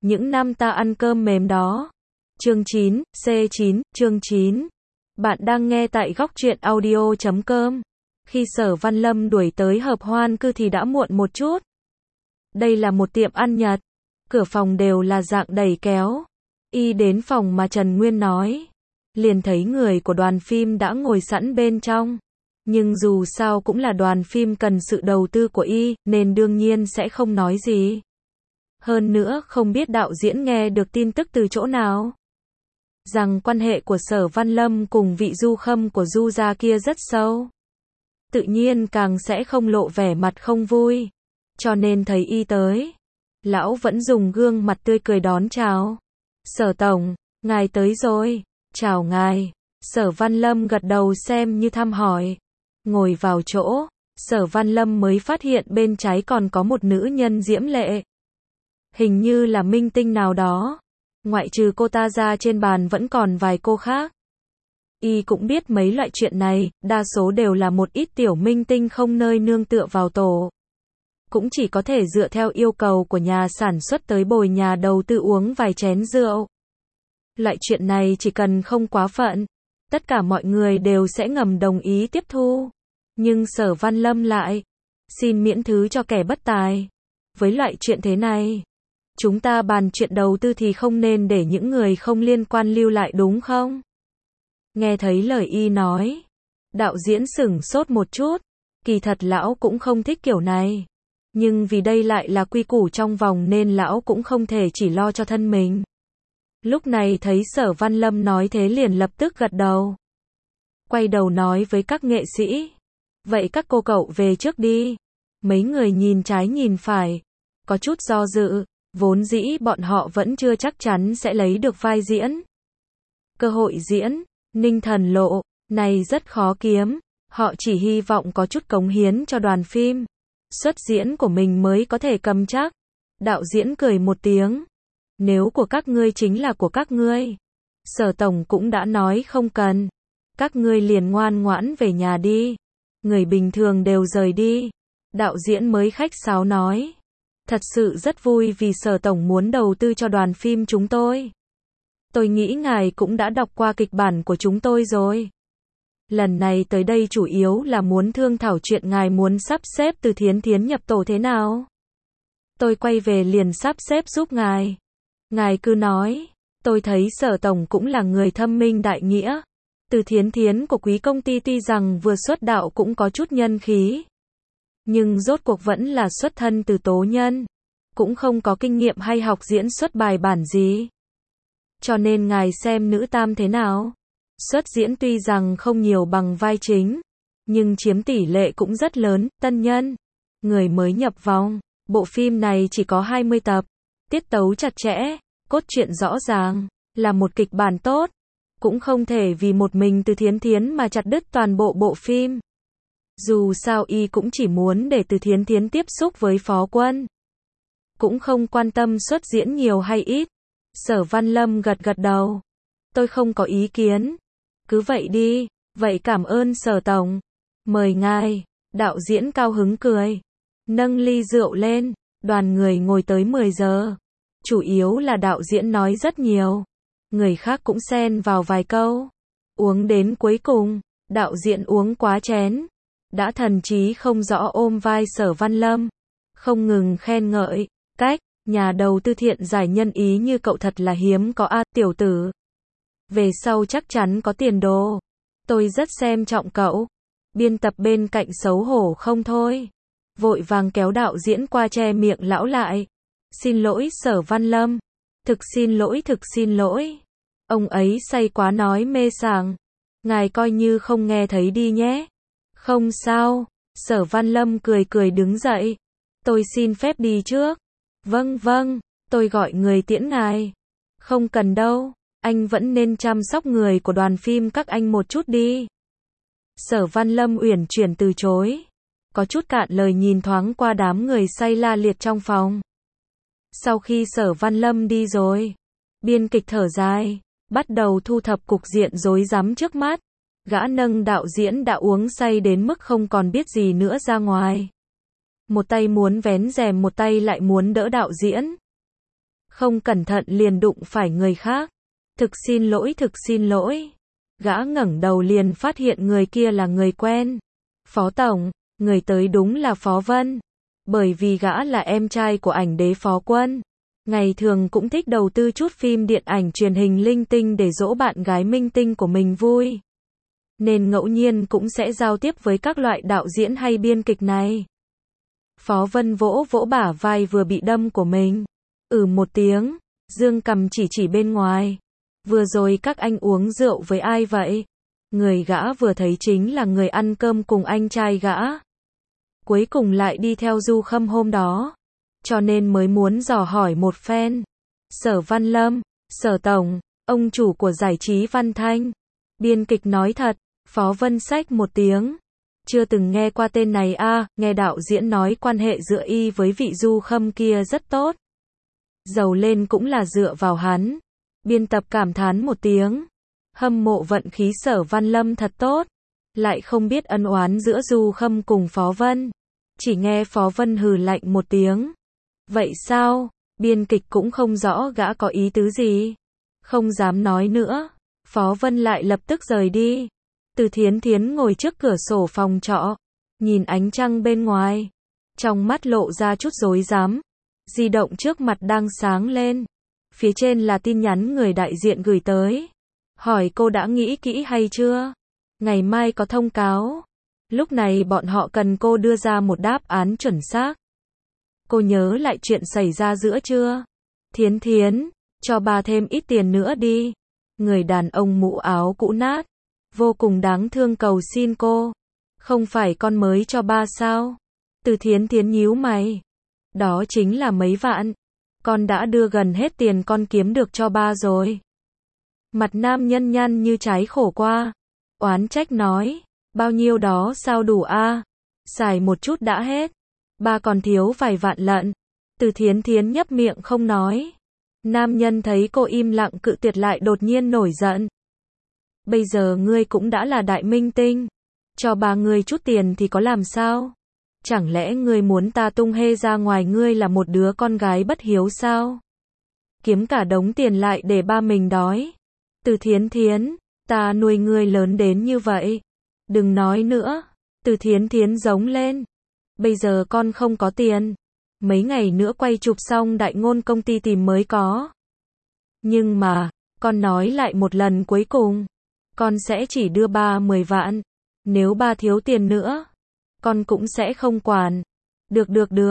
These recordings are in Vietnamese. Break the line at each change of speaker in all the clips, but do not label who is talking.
những năm ta ăn cơm mềm đó. Chương 9, C9, chương 9. Bạn đang nghe tại góc truyện audio.com. Khi Sở Văn Lâm đuổi tới hợp hoan cư thì đã muộn một chút. Đây là một tiệm ăn Nhật. Cửa phòng đều là dạng đẩy kéo. Y đến phòng mà Trần Nguyên nói. Liền thấy người của đoàn phim đã ngồi sẵn bên trong. Nhưng dù sao cũng là đoàn phim cần sự đầu tư của Y, nên đương nhiên sẽ không nói gì. Hơn nữa không biết đạo diễn nghe được tin tức từ chỗ nào. Rằng quan hệ của Sở Văn Lâm cùng vị Du Khâm của Du gia kia rất sâu. Tự nhiên càng sẽ không lộ vẻ mặt không vui. Cho nên thấy Y tới. Lão vẫn dùng gương mặt tươi cười đón chào. Sở Tổng, ngài tới rồi. Chào ngài. Sở Văn Lâm gật đầu xem như thăm hỏi. Ngồi vào chỗ, Sở Văn Lâm mới phát hiện bên trái còn có một nữ nhân diễm lệ. Hình như là minh tinh nào đó. Ngoại trừ cô ta ra trên bàn vẫn còn vài cô khác. Y cũng biết mấy loại chuyện này, đa số đều là một ít tiểu minh tinh không nơi nương tựa vào tổ. Cũng chỉ có thể dựa theo yêu cầu của nhà sản xuất tới bồi nhà đầu tư uống vài chén rượu. Loại chuyện này chỉ cần không quá phận, tất cả mọi người đều sẽ ngầm đồng ý tiếp thu. Nhưng Sở Văn Lâm lại, xin miễn thứ cho kẻ bất tài. Với loại chuyện thế này, chúng ta bàn chuyện đầu tư thì không nên để những người không liên quan lưu lại đúng không? Nghe thấy lời Y nói, đạo diễn sửng sốt một chút, kỳ thật lão cũng không thích kiểu này. Nhưng vì đây lại là quy củ trong vòng nên lão cũng không thể chỉ lo cho thân mình. Lúc này thấy Sở Văn Lâm nói thế liền lập tức gật đầu. Quay đầu nói với các nghệ sĩ. Vậy các cô cậu về trước đi. Mấy người nhìn trái nhìn phải. Có chút do dự. Vốn dĩ bọn họ vẫn chưa chắc chắn sẽ lấy được vai diễn. Cơ hội diễn, Ninh Thần Lộ, này rất khó kiếm. Họ chỉ hy vọng có chút cống hiến cho đoàn phim. Xuất diễn của mình mới có thể cầm chắc. Đạo diễn cười một tiếng. Nếu của các ngươi chính là của các ngươi. Sở Tổng cũng đã nói không cần. Các ngươi liền ngoan ngoãn về nhà đi. Người bình thường đều rời đi. Đạo diễn mới khách sáo nói. Thật sự rất vui vì Sở Tổng muốn đầu tư cho đoàn phim chúng tôi. Tôi nghĩ ngài cũng đã đọc qua kịch bản của chúng tôi rồi. Lần này tới đây chủ yếu là muốn thương thảo chuyện ngài muốn sắp xếp Từ Thiến Thiến nhập tổ thế nào. Tôi quay về liền sắp xếp giúp ngài. Ngài cứ nói, tôi thấy Sở Tổng cũng là người thâm minh đại nghĩa. Từ Thiến Thiến của quý công ty tuy rằng vừa xuất đạo cũng có chút nhân khí. Nhưng rốt cuộc vẫn là xuất thân từ tố nhân. Cũng không có kinh nghiệm hay học diễn xuất bài bản gì. Cho nên ngài xem nữ tam thế nào. Xuất diễn tuy rằng không nhiều bằng vai chính. Nhưng chiếm tỷ lệ cũng rất lớn, tân nhân. Người mới nhập vòng. Bộ phim này chỉ có 20 tập. Tiết tấu chặt chẽ, cốt truyện rõ ràng, là một kịch bản tốt. Cũng không thể vì một mình Từ Thiến Thiến mà chặt đứt toàn bộ bộ phim. Dù sao Y cũng chỉ muốn để Từ Thiến Thiến tiếp xúc với Phó Quân. Cũng không quan tâm xuất diễn nhiều hay ít. Sở Văn Lâm gật gật đầu. Tôi không có ý kiến. Cứ vậy đi, vậy cảm ơn Sở Tổng. Mời ngài, đạo diễn cao hứng cười. Nâng ly rượu lên, đoàn người ngồi tới 10 giờ. Chủ yếu là đạo diễn nói rất nhiều. Người khác cũng xen vào vài câu. Uống đến cuối cùng, đạo diễn uống quá chén. Đã thần trí không rõ ôm vai Sở Văn Lâm. Không ngừng khen ngợi. Cách, nhà đầu tư thiện giải nhân ý như cậu thật là hiếm có a tiểu tử. Về sau chắc chắn có tiền đồ. Tôi rất xem trọng cậu. Biên tập bên cạnh xấu hổ không thôi. Vội vàng kéo đạo diễn qua che miệng lão lại. Xin lỗi Sở Văn Lâm. Thực xin lỗi. Ông ấy say quá nói mê sảng. Ngài coi như không nghe thấy đi nhé. Không sao. Sở Văn Lâm cười cười đứng dậy. Tôi xin phép đi trước. Vâng, tôi gọi người tiễn ngài. Không cần đâu, anh vẫn nên chăm sóc người của đoàn phim các anh một chút đi. Sở Văn Lâm uyển chuyển từ chối. Có chút cạn lời nhìn thoáng qua đám người say la liệt trong phòng. Sau khi Sở Văn Lâm đi rồi, biên kịch thở dài, bắt đầu thu thập cục diện rối rắm trước mắt. Gã nâng đạo diễn đã uống say đến mức không còn biết gì nữa ra ngoài. Một tay muốn vén rèm một tay lại muốn đỡ đạo diễn. Không cẩn thận liền đụng phải người khác. Thực xin lỗi. Gã ngẩng đầu liền phát hiện người kia là người quen. Phó tổng, người tới đúng là Phó Vân. Bởi vì gã là em trai của ảnh đế Phó Quân. Ngày thường cũng thích đầu tư chút phim điện ảnh truyền hình linh tinh để dỗ bạn gái minh tinh của mình vui. Nên ngẫu nhiên cũng sẽ giao tiếp với các loại đạo diễn hay biên kịch này. Phó Vân vỗ vỗ bả vai vừa bị đâm của mình. Một tiếng, dương cầm chỉ bên ngoài. Vừa rồi các anh uống rượu với ai vậy? Người gã vừa thấy chính là người ăn cơm cùng anh trai gã. Cuối cùng lại đi theo Du Khâm hôm đó. Cho nên mới muốn dò hỏi một phen. Sở Văn Lâm, Sở Tổng, ông chủ của giải trí Văn Thanh. Biên kịch nói thật, Phó Vân xách một tiếng. Chưa từng nghe qua tên này a, nghe đạo diễn nói quan hệ giữa y với vị Du Khâm kia rất tốt. Giàu lên cũng là dựa vào hắn. Biên tập cảm thán một tiếng. Hâm mộ vận khí Sở Văn Lâm thật tốt. Lại không biết ân oán giữa Du Khâm cùng Phó Vân. Chỉ nghe Phó Vân hừ lạnh một tiếng. Vậy sao? Biên kịch cũng không rõ gã có ý tứ gì. Không dám nói nữa. Phó Vân lại lập tức rời đi. Từ Thiến Thiến ngồi trước cửa sổ phòng trọ. Nhìn ánh trăng bên ngoài. Trong mắt lộ ra chút rối rắm. Di động trước mặt đang sáng lên. Phía trên là tin nhắn người đại diện gửi tới. Hỏi cô đã nghĩ kỹ hay chưa? Ngày mai có thông cáo. Lúc này bọn họ cần cô đưa ra một đáp án chuẩn xác. Cô nhớ lại chuyện xảy ra giữa chưa? Thiến Thiến, cho bà thêm ít tiền nữa đi. Người đàn ông mũ áo cũ nát. Vô cùng đáng thương cầu xin cô. Không phải con mới cho ba sao? Từ Thiến Thiến nhíu mày. Đó chính là mấy vạn. Con đã đưa gần hết tiền con kiếm được cho ba rồi. Mặt nam nhân nhăn như trái khổ qua. Oán trách nói. Bao nhiêu đó sao đủ a? Xài một chút đã hết. Ba còn thiếu vài vạn lận. Từ Thiến Thiến nhấp miệng không nói. Nam nhân thấy cô im lặng cự tuyệt lại đột nhiên nổi giận. Bây giờ ngươi cũng đã là đại minh tinh. Cho ba ngươi chút tiền thì có làm sao? Chẳng lẽ ngươi muốn ta tung hê ra ngoài ngươi là một đứa con gái bất hiếu sao? Kiếm cả đống tiền lại để ba mình đói. Từ Thiến Thiến, ta nuôi ngươi lớn đến như vậy. Đừng nói nữa. Từ Thiến Thiến giống lên. Bây giờ con không có tiền. Mấy ngày nữa quay chụp xong đại ngôn công ty tìm mới có. Nhưng mà, con nói lại một lần cuối cùng. Con sẽ chỉ đưa ba 10 vạn. Nếu ba thiếu tiền nữa, con cũng sẽ không quản. Được,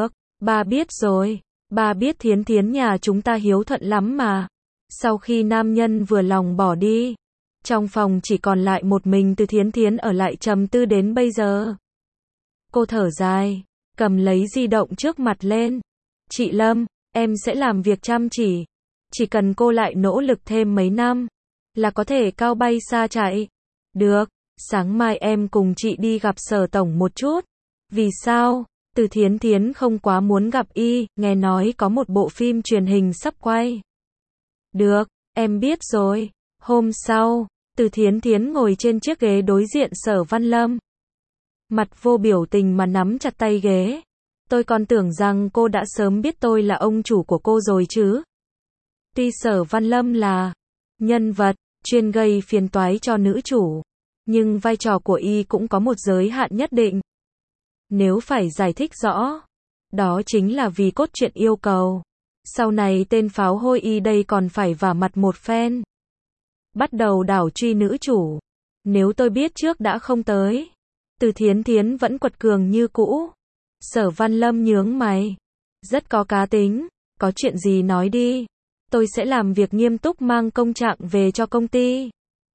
ba biết rồi. Ba biết Thiến Thiến nhà chúng ta hiếu thuận lắm mà. Sau khi nam nhân vừa lòng bỏ đi, trong phòng chỉ còn lại một mình Từ Thiến Thiến ở lại trầm tư đến bây giờ. Cô thở dài, cầm lấy di động trước mặt lên. Chị Lâm, em sẽ làm việc chăm chỉ. Chỉ cần cô lại nỗ lực thêm mấy năm, là có thể cao bay xa chạy. Được, sáng mai em cùng chị đi gặp Sở Tổng một chút. Vì sao? Từ Thiến Thiến không quá muốn gặp y, nghe nói có một bộ phim truyền hình sắp quay. Được, em biết rồi. Hôm sau, Từ Thiến Thiến ngồi trên chiếc ghế đối diện Sở Văn Lâm. Mặt vô biểu tình mà nắm chặt tay ghế. Tôi còn tưởng rằng cô đã sớm biết tôi là ông chủ của cô rồi chứ. Tuy Sở Văn Lâm là nhân vật chuyên gây phiền toái cho nữ chủ, nhưng vai trò của y cũng có một giới hạn nhất định. Nếu phải giải thích rõ, đó chính là vì cốt truyện yêu cầu. Sau này tên pháo hôi y đây còn phải vả mặt một phen. Bắt đầu đảo truy nữ chủ. Nếu tôi biết trước đã không tới. Từ Thiến Thiến vẫn quật cường như cũ. Sở Văn Lâm nhướng mày. Rất có cá tính. Có chuyện gì nói đi. Tôi sẽ làm việc nghiêm túc mang công trạng về cho công ty.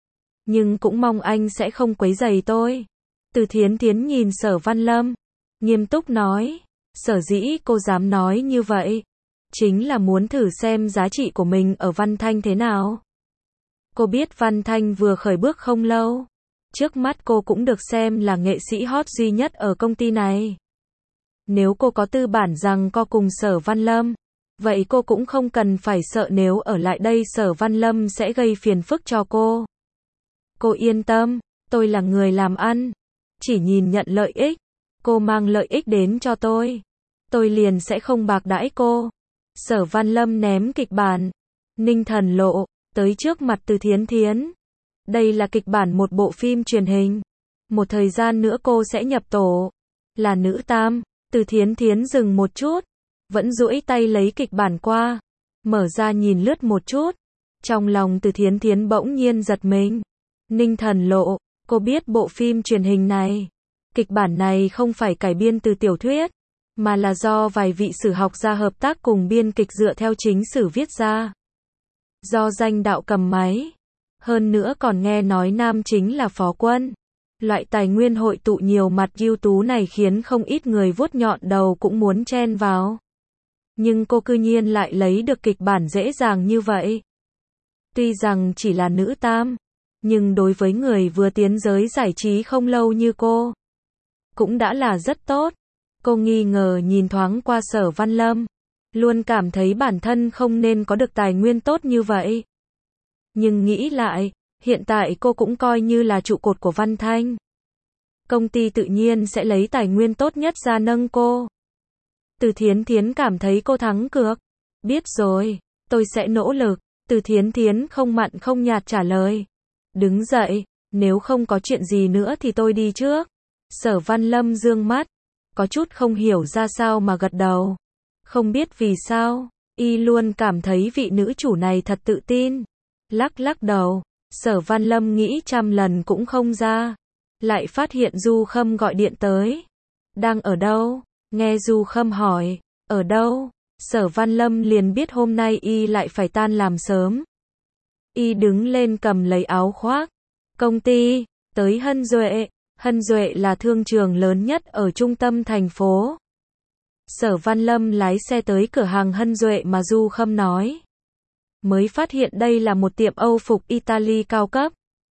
Nhưng cũng mong anh sẽ không quấy rầy tôi. Từ Thiến Thiến nhìn Sở Văn Lâm. Nghiêm túc nói. Sở dĩ cô dám nói như vậy. Chính là muốn thử xem giá trị của mình ở Văn Thanh thế nào. Cô biết Văn Thanh vừa khởi bước không lâu. Trước mắt cô cũng được xem là nghệ sĩ hot duy nhất ở công ty này. Nếu cô có tư bản rằng co cùng Sở Văn Lâm, vậy cô cũng không cần phải sợ nếu ở lại đây Sở Văn Lâm sẽ gây phiền phức cho cô. Cô yên tâm, tôi là người làm ăn. Chỉ nhìn nhận lợi ích. Cô mang lợi ích đến cho tôi liền sẽ không bạc đãi cô. Sở Văn Lâm ném kịch bản. Ninh Thần Lộ, tới trước mặt Từ Thiến Thiến. Đây là kịch bản một bộ phim truyền hình. Một thời gian nữa cô sẽ nhập tổ. Là nữ tam. Từ Thiến Thiến dừng một chút. Vẫn duỗi tay lấy kịch bản qua. Mở ra nhìn lướt một chút. Trong lòng Từ Thiến Thiến bỗng nhiên giật mình. Ninh Thần Lộ, cô biết bộ phim truyền hình này. Kịch bản này không phải cải biên từ tiểu thuyết, mà là do vài vị sử học gia hợp tác cùng biên kịch dựa theo chính sử viết ra. Do danh đạo cầm máy. Hơn nữa còn nghe nói nam chính là Phó Quân. Loại tài nguyên hội tụ nhiều mặt ưu tú này khiến không ít người vuốt nhọn đầu cũng muốn chen vào. Nhưng cô cư nhiên lại lấy được kịch bản dễ dàng như vậy. Tuy rằng chỉ là nữ tam, nhưng đối với người vừa tiến giới giải trí không lâu như cô, cũng đã là rất tốt. Cô nghi ngờ nhìn thoáng qua Sở Văn Lâm, luôn cảm thấy bản thân không nên có được tài nguyên tốt như vậy. Nhưng nghĩ lại, hiện tại cô cũng coi như là trụ cột của Văn Thanh. Công ty tự nhiên sẽ lấy tài nguyên tốt nhất ra nâng cô. Từ Thiến Thiến cảm thấy cô thắng cược. Biết rồi, tôi sẽ nỗ lực. Từ Thiến Thiến không mặn không nhạt trả lời. Đứng dậy, nếu không có chuyện gì nữa thì tôi đi trước. Sở Văn Lâm dương mắt, có chút không hiểu ra sao mà gật đầu. Không biết vì sao, y luôn cảm thấy vị nữ chủ này thật tự tin. Lắc lắc đầu, Sở Văn Lâm nghĩ trăm lần cũng không ra. Lại phát hiện Du Khâm gọi điện tới. Đang ở đâu? Nghe Du Khâm hỏi, ở đâu? Sở Văn Lâm liền biết hôm nay y lại phải tan làm sớm. Y đứng lên cầm lấy áo khoác. Công ty, tới Hân Duệ. Hân Duệ là thương trường lớn nhất ở trung tâm thành phố. Sở Văn Lâm lái xe tới cửa hàng Hân Duệ mà Du Khâm nói. Mới phát hiện đây là một tiệm Âu phục Italy cao cấp.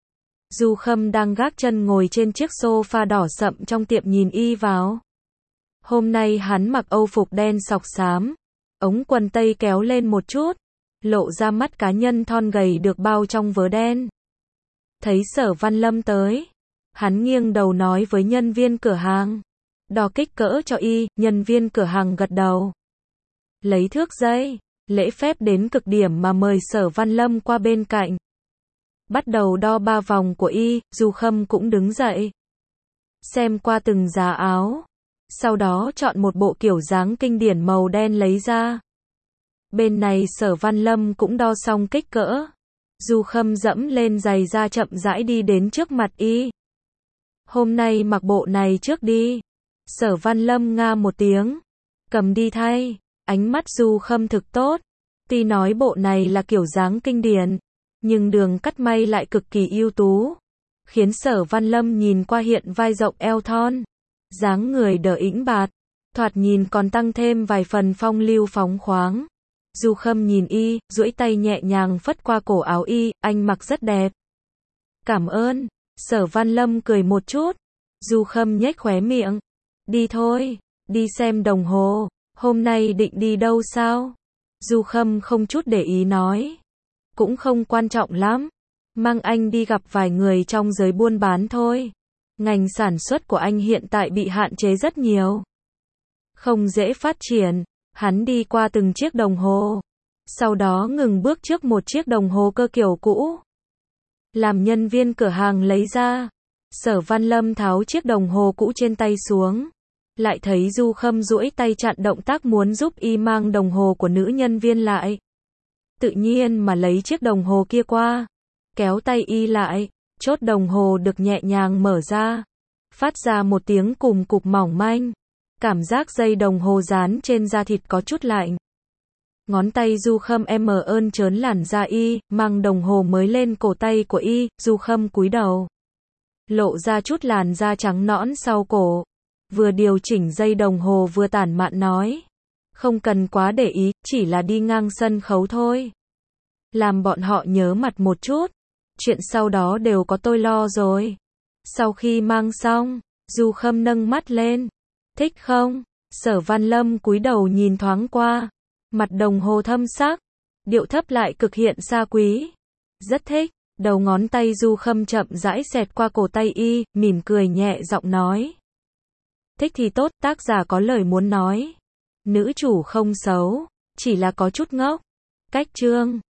Du Khâm đang gác chân ngồi trên chiếc sofa đỏ sậm trong tiệm nhìn y vào. Hôm nay hắn mặc Âu phục đen sọc xám, ống quần tây kéo lên một chút, lộ ra mắt cá nhân thon gầy được bao trong vớ đen. Thấy Sở Văn Lâm tới, hắn nghiêng đầu nói với nhân viên cửa hàng. Đo kích cỡ cho y, nhân viên cửa hàng gật đầu. Lấy thước dây, lễ phép đến cực điểm mà mời Sở Văn Lâm qua bên cạnh. Bắt đầu đo 3 vòng của y, Du Khâm cũng đứng dậy. Xem qua từng giá áo. Sau đó chọn một bộ kiểu dáng kinh điển màu đen lấy ra. Bên này Sở Văn Lâm cũng đo xong kích cỡ. Du Khâm dẫm lên giày da chậm rãi đi đến trước mặt y. Hôm nay mặc bộ này trước đi. Sở Văn Lâm nga một tiếng. Cầm đi thay. Ánh mắt Du Khâm thực tốt. Tuy nói bộ này là kiểu dáng kinh điển, nhưng đường cắt may lại cực kỳ ưu tú. Khiến Sở Văn Lâm nhìn qua hiện vai rộng eo thon. Dáng người đỡ ĩnh bạt. Thoạt nhìn còn tăng thêm vài phần phong lưu phóng khoáng. Du Khâm nhìn y, duỗi tay nhẹ nhàng phất qua cổ áo y, anh mặc rất đẹp. Cảm ơn. Sở Văn Lâm cười một chút. Du Khâm nhếch khóe miệng. Đi thôi, đi xem đồng hồ. Hôm nay định đi đâu sao? Du Khâm không chút để ý nói. Cũng không quan trọng lắm. Mang anh đi gặp vài người trong giới buôn bán thôi. Ngành sản xuất của anh hiện tại bị hạn chế rất nhiều. Không dễ phát triển. Hắn đi qua từng chiếc đồng hồ. Sau đó ngừng bước trước một chiếc đồng hồ cơ kiểu cũ. Làm nhân viên cửa hàng lấy ra. Sở Văn Lâm tháo chiếc đồng hồ cũ trên tay xuống. Lại thấy Du Khâm duỗi tay chặn động tác muốn giúp y mang đồng hồ của nữ nhân viên lại. Tự nhiên mà lấy chiếc đồng hồ kia qua. Kéo tay y lại. Chốt đồng hồ được nhẹ nhàng mở ra. Phát ra một tiếng cùm cụp mỏng manh. Cảm giác dây đồng hồ dán trên da thịt có chút lạnh. Ngón tay Du Khâm ơn trớn làn da y, mang đồng hồ mới lên cổ tay của y, Du Khâm cúi đầu. Lộ ra chút làn da trắng nõn sau cổ. Vừa điều chỉnh dây đồng hồ vừa tản mạn nói. Không cần quá để ý, chỉ là đi ngang sân khấu thôi. Làm bọn họ nhớ mặt một chút. Chuyện sau đó đều có tôi lo rồi. Sau khi mang xong, Du Khâm nâng mắt lên. Thích không? Sở Văn Lâm cúi đầu nhìn thoáng qua. Mặt đồng hồ thâm sắc. Điệu thấp lại cực hiện xa quý. Rất thích. Đầu ngón tay Du Khâm chậm rãi xẹt qua cổ tay y, mỉm cười nhẹ giọng nói. Thích thì tốt, tác giả có lời muốn nói. Nữ chủ không xấu. chỉ là có chút ngốc. Cách chương